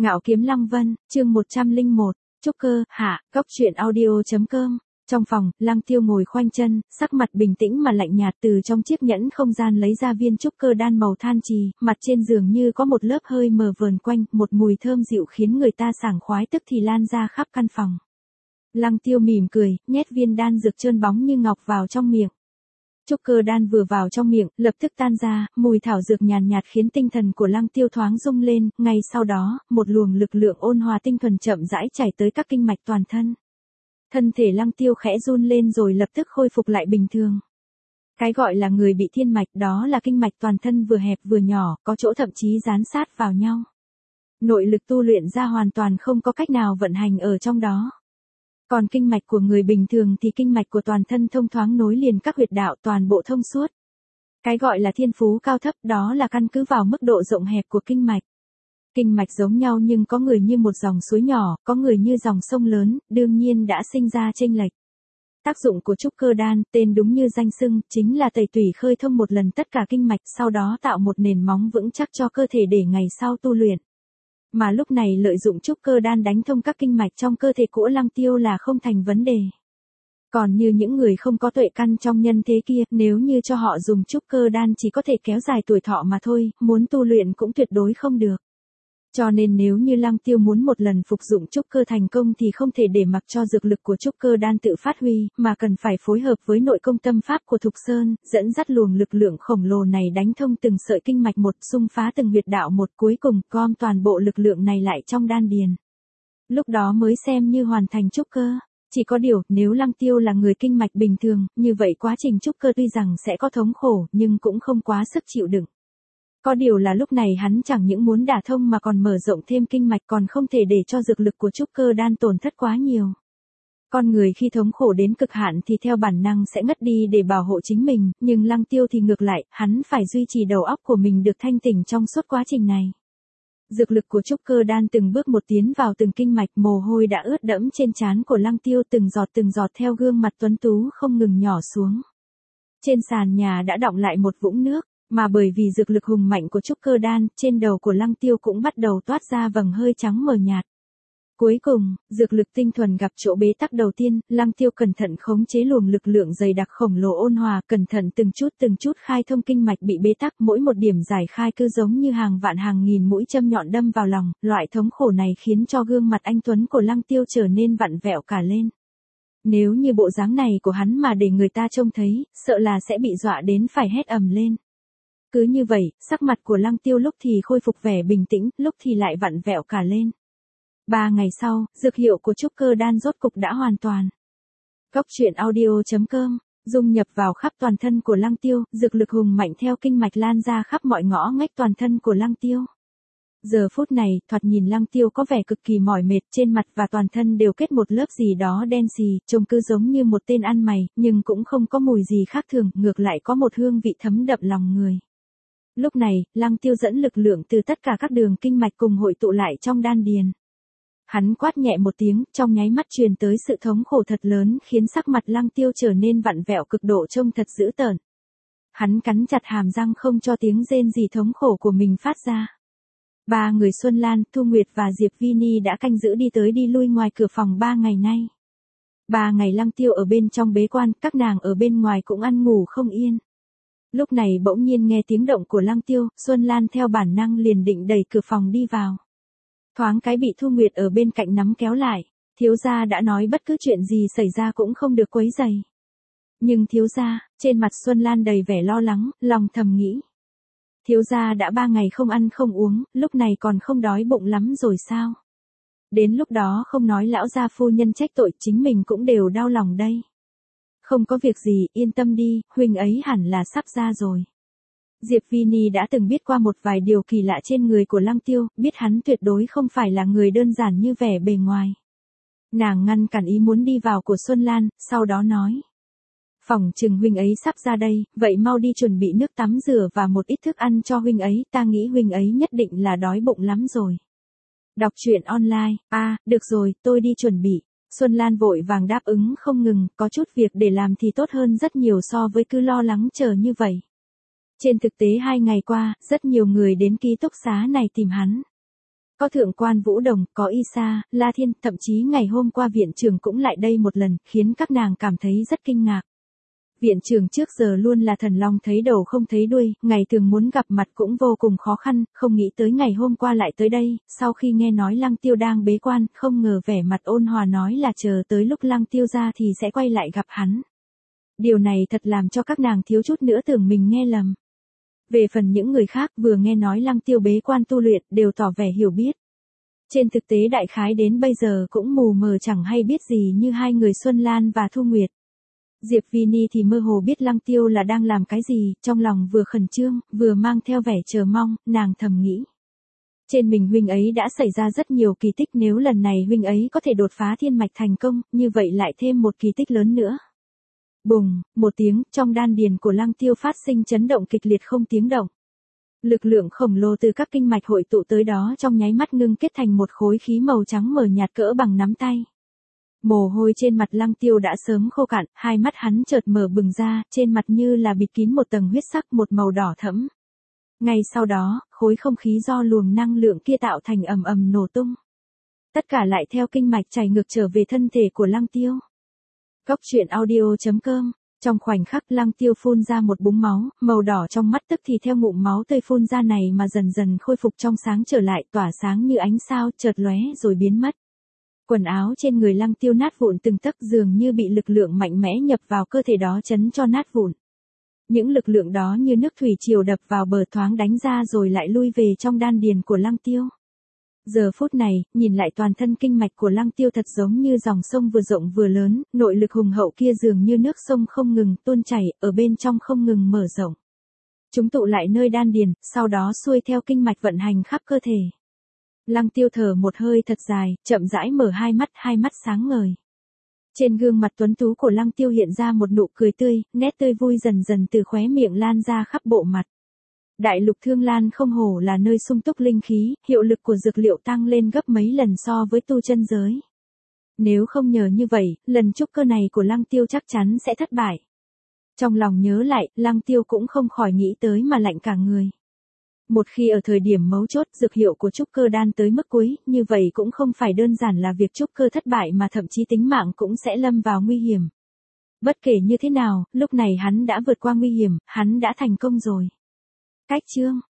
Ngạo Kiếm Lăng Vân, chương 101, Trúc Cơ, hạ, góc truyện audio.com. Trong phòng, Lăng Tiêu ngồi khoanh chân, sắc mặt bình tĩnh mà lạnh nhạt, từ trong chiếc nhẫn không gian lấy ra viên trúc cơ đan màu than trì, mặt trên giường như có một lớp hơi mờ vờn quanh, một mùi thơm dịu khiến người ta sảng khoái tức thì lan ra khắp căn phòng. Lăng Tiêu mỉm cười, nhét viên đan dược trơn bóng như ngọc vào trong miệng. Trúc cơ đan vừa vào trong miệng, lập tức tan ra, mùi thảo dược nhàn nhạt khiến tinh thần của Lăng Tiêu thoáng rung lên, ngay sau đó, một luồng lực lượng ôn hòa tinh thuần chậm rãi chảy tới các kinh mạch toàn thân. Thân thể Lăng Tiêu khẽ run lên rồi lập tức khôi phục lại bình thường. Cái gọi là người bị thiên mạch đó là kinh mạch toàn thân vừa hẹp vừa nhỏ, có chỗ thậm chí dán sát vào nhau. Nội lực tu luyện ra hoàn toàn không có cách nào vận hành ở trong đó. Còn kinh mạch của người bình thường thì kinh mạch của toàn thân thông thoáng nối liền các huyệt đạo toàn bộ thông suốt. Cái gọi là thiên phú cao thấp đó là căn cứ vào mức độ rộng hẹp của kinh mạch. Kinh mạch giống nhau nhưng có người như một dòng suối nhỏ, có người như dòng sông lớn, đương nhiên đã sinh ra chênh lệch. Tác dụng của trúc cơ đan, tên đúng như danh xưng, chính là tẩy tủy khơi thông một lần tất cả kinh mạch, sau đó tạo một nền móng vững chắc cho cơ thể để ngày sau tu luyện. Mà lúc này lợi dụng trúc cơ đan đánh thông các kinh mạch trong cơ thể của Lăng Tiêu là không thành vấn đề. Còn như những người không có tuệ căn trong nhân thế kia, nếu như cho họ dùng trúc cơ đan chỉ có thể kéo dài tuổi thọ mà thôi, muốn tu luyện cũng tuyệt đối không được. Cho nên nếu như Lăng Tiêu muốn một lần phục dụng trúc cơ thành công thì không thể để mặc cho dược lực của trúc cơ đan tự phát huy, mà cần phải phối hợp với nội công tâm pháp của Thục Sơn, dẫn dắt luồng lực lượng khổng lồ này đánh thông từng sợi kinh mạch một, xung phá từng huyệt đạo một, cuối cùng gom toàn bộ lực lượng này lại trong đan điền. Lúc đó mới xem như hoàn thành trúc cơ. Chỉ có điều, nếu Lăng Tiêu là người kinh mạch bình thường, như vậy quá trình trúc cơ tuy rằng sẽ có thống khổ, nhưng cũng không quá sức chịu đựng. Có điều là lúc này hắn chẳng những muốn đả thông mà còn mở rộng thêm kinh mạch, còn không thể để cho dược lực của trúc cơ đan tổn thất quá nhiều. Con người khi thống khổ đến cực hạn thì theo bản năng sẽ ngất đi để bảo hộ chính mình, nhưng Lăng Tiêu thì ngược lại, hắn phải duy trì đầu óc của mình được thanh tỉnh trong suốt quá trình này. Dược lực của trúc cơ đan từng bước một tiến vào từng kinh mạch, mồ hôi đã ướt đẫm trên trán của Lăng Tiêu, từng giọt theo gương mặt tuấn tú không ngừng nhỏ xuống. Trên sàn nhà đã đọng lại một vũng nước. Mà bởi vì dược lực hùng mạnh của trúc cơ đan, trên đầu của Lăng Tiêu cũng bắt đầu toát ra vầng hơi trắng mờ nhạt. Cuối cùng, dược lực tinh thuần gặp chỗ bế tắc đầu tiên, Lăng Tiêu cẩn thận khống chế luồng lực lượng dày đặc khổng lồ ôn hòa, cẩn thận từng chút khai thông kinh mạch bị bế tắc, mỗi một điểm giải khai cứ giống như hàng vạn hàng nghìn mũi châm nhọn đâm vào lòng, loại thống khổ này khiến cho gương mặt anh tuấn của Lăng Tiêu trở nên vặn vẹo cả lên. Nếu như bộ dáng này của hắn mà để người ta trông thấy, sợ là sẽ bị dọa đến phải hét ầm lên. Cứ như vậy, sắc mặt của Lăng Tiêu lúc thì khôi phục vẻ bình tĩnh, lúc thì lại vặn vẹo cả lên. 3 ngày sau, dược hiệu của trúc cơ đan rốt cục đã hoàn toàn. Góc truyện audio.com, dung nhập vào khắp toàn thân của Lăng Tiêu, dược lực hùng mạnh theo kinh mạch lan ra khắp mọi ngõ ngách toàn thân của Lăng Tiêu. Giờ phút này, thoạt nhìn Lăng Tiêu có vẻ cực kỳ mỏi mệt, trên mặt và toàn thân đều kết một lớp gì đó đen xì, trông cứ giống như một tên ăn mày, nhưng cũng không có mùi gì khác thường, ngược lại có một hương vị thấm đậm lòng người. Lúc này, Lăng Tiêu dẫn lực lượng từ tất cả các đường kinh mạch cùng hội tụ lại trong đan điền. Hắn quát nhẹ một tiếng, trong nháy mắt truyền tới sự thống khổ thật lớn, khiến sắc mặt Lăng Tiêu trở nên vặn vẹo cực độ, trông thật dữ tợn. Hắn cắn chặt hàm răng không cho tiếng rên rỉ thống khổ của mình phát ra. 3 người Xuân Lan, Thu Nguyệt và Diệp Vini đã canh giữ đi tới đi lui ngoài cửa phòng 3 ngày nay. 3 ngày Lăng Tiêu ở bên trong bế quan, các nàng ở bên ngoài cũng ăn ngủ không yên. Lúc này bỗng nhiên nghe tiếng động của Lăng Tiêu, Xuân Lan theo bản năng liền định đẩy cửa phòng đi vào. Thoáng cái bị Thu Nguyệt ở bên cạnh nắm kéo lại, thiếu gia đã nói bất cứ chuyện gì xảy ra cũng không được quấy rầy. Nhưng thiếu gia, trên mặt Xuân Lan đầy vẻ lo lắng, lòng thầm nghĩ. Thiếu gia đã 3 ngày không ăn không uống, lúc này còn không đói bụng lắm rồi sao? Đến lúc đó không nói lão gia phu nhân trách tội, chính mình cũng đều đau lòng đây. Không có việc gì, yên tâm đi, huynh ấy hẳn là sắp ra rồi. Diệp Vini đã từng biết qua một vài điều kỳ lạ trên người của Lăng Tiêu, biết hắn tuyệt đối không phải là người đơn giản như vẻ bề ngoài. Nàng ngăn cản ý muốn đi vào của Xuân Lan, sau đó nói. Phỏng chừng huynh ấy sắp ra đây, vậy mau đi chuẩn bị nước tắm rửa và một ít thức ăn cho huynh ấy, ta nghĩ huynh ấy nhất định là đói bụng lắm rồi. Đọc truyện online, được rồi, tôi đi chuẩn bị. Xuân Lan vội vàng đáp ứng không ngừng, có chút việc để làm thì tốt hơn rất nhiều so với cứ lo lắng chờ như vậy. Trên thực tế 2 ngày qua, rất nhiều người đến ký túc xá này tìm hắn. Có thượng quan Vũ Đồng, có Y Sa, La Thiên, thậm chí ngày hôm qua viện trưởng cũng lại đây một lần, khiến các nàng cảm thấy rất kinh ngạc. Viện trưởng trước giờ luôn là thần long thấy đầu không thấy đuôi, ngày thường muốn gặp mặt cũng vô cùng khó khăn, không nghĩ tới ngày hôm qua lại tới đây, sau khi nghe nói Lăng Tiêu đang bế quan, không ngờ vẻ mặt ôn hòa nói là chờ tới lúc Lăng Tiêu ra thì sẽ quay lại gặp hắn. Điều này thật làm cho các nàng thiếu chút nữa tưởng mình nghe lầm. Về phần những người khác vừa nghe nói Lăng Tiêu bế quan tu luyện đều tỏ vẻ hiểu biết. Trên thực tế đại khái đến bây giờ cũng mù mờ chẳng hay biết gì như hai người Xuân Lan và Thu Nguyệt. Diệp Vini thì mơ hồ biết Lăng Tiêu là đang làm cái gì, trong lòng vừa khẩn trương, vừa mang theo vẻ chờ mong, nàng thầm nghĩ. Trên mình huynh ấy đã xảy ra rất nhiều kỳ tích, nếu lần này huynh ấy có thể đột phá thiên mạch thành công, như vậy lại thêm một kỳ tích lớn nữa. Bùng, một tiếng, trong đan điền của Lăng Tiêu phát sinh chấn động kịch liệt không tiếng động. Lực lượng khổng lồ từ các kinh mạch hội tụ tới đó trong nháy mắt ngưng kết thành một khối khí màu trắng mờ nhạt cỡ bằng nắm tay. Mồ hôi trên mặt Lăng Tiêu đã sớm khô cạn, hai mắt hắn chợt mở bừng ra, trên mặt như là bịt kín một tầng huyết sắc một màu đỏ thẫm. Ngay sau đó, khối không khí do luồng năng lượng kia tạo thành ầm ầm nổ tung. Tất cả lại theo kinh mạch chảy ngược trở về thân thể của Lăng Tiêu. Cốc truyện audio.com. Trong khoảnh khắc Lăng Tiêu phun ra một búng máu, màu đỏ trong mắt tức thì theo ngụm máu tươi phun ra này mà dần dần khôi phục trong sáng trở lại, tỏa sáng như ánh sao, chợt lóe rồi biến mất. Quần áo trên người Lăng Tiêu nát vụn từng tấc, dường như bị lực lượng mạnh mẽ nhập vào cơ thể đó chấn cho nát vụn. Những lực lượng đó như nước thủy triều đập vào bờ thoáng đánh ra rồi lại lui về trong đan điền của Lăng Tiêu. Giờ phút này, nhìn lại toàn thân kinh mạch của Lăng Tiêu thật giống như dòng sông vừa rộng vừa lớn, nội lực hùng hậu kia dường như nước sông không ngừng tuôn chảy, ở bên trong không ngừng mở rộng. Chúng tụ lại nơi đan điền, sau đó xuôi theo kinh mạch vận hành khắp cơ thể. Lăng Tiêu thở một hơi thật dài, chậm rãi mở hai mắt sáng ngời. Trên gương mặt tuấn tú của Lăng Tiêu hiện ra một nụ cười tươi, nét tươi vui dần dần từ khóe miệng lan ra khắp bộ mặt. Đại lục Thương Lan không hổ là nơi sung túc linh khí, hiệu lực của dược liệu tăng lên gấp mấy lần so với tu chân giới. Nếu không nhờ như vậy, lần trúc cơ này của Lăng Tiêu chắc chắn sẽ thất bại. Trong lòng nhớ lại, Lăng Tiêu cũng không khỏi nghĩ tới mà lạnh cả người. Một khi ở thời điểm mấu chốt dược hiệu của trúc cơ đan tới mức cuối, như vậy cũng không phải đơn giản là việc trúc cơ thất bại mà thậm chí tính mạng cũng sẽ lâm vào nguy hiểm. Bất kể như thế nào, lúc này hắn đã vượt qua nguy hiểm, hắn đã thành công rồi. Cách chương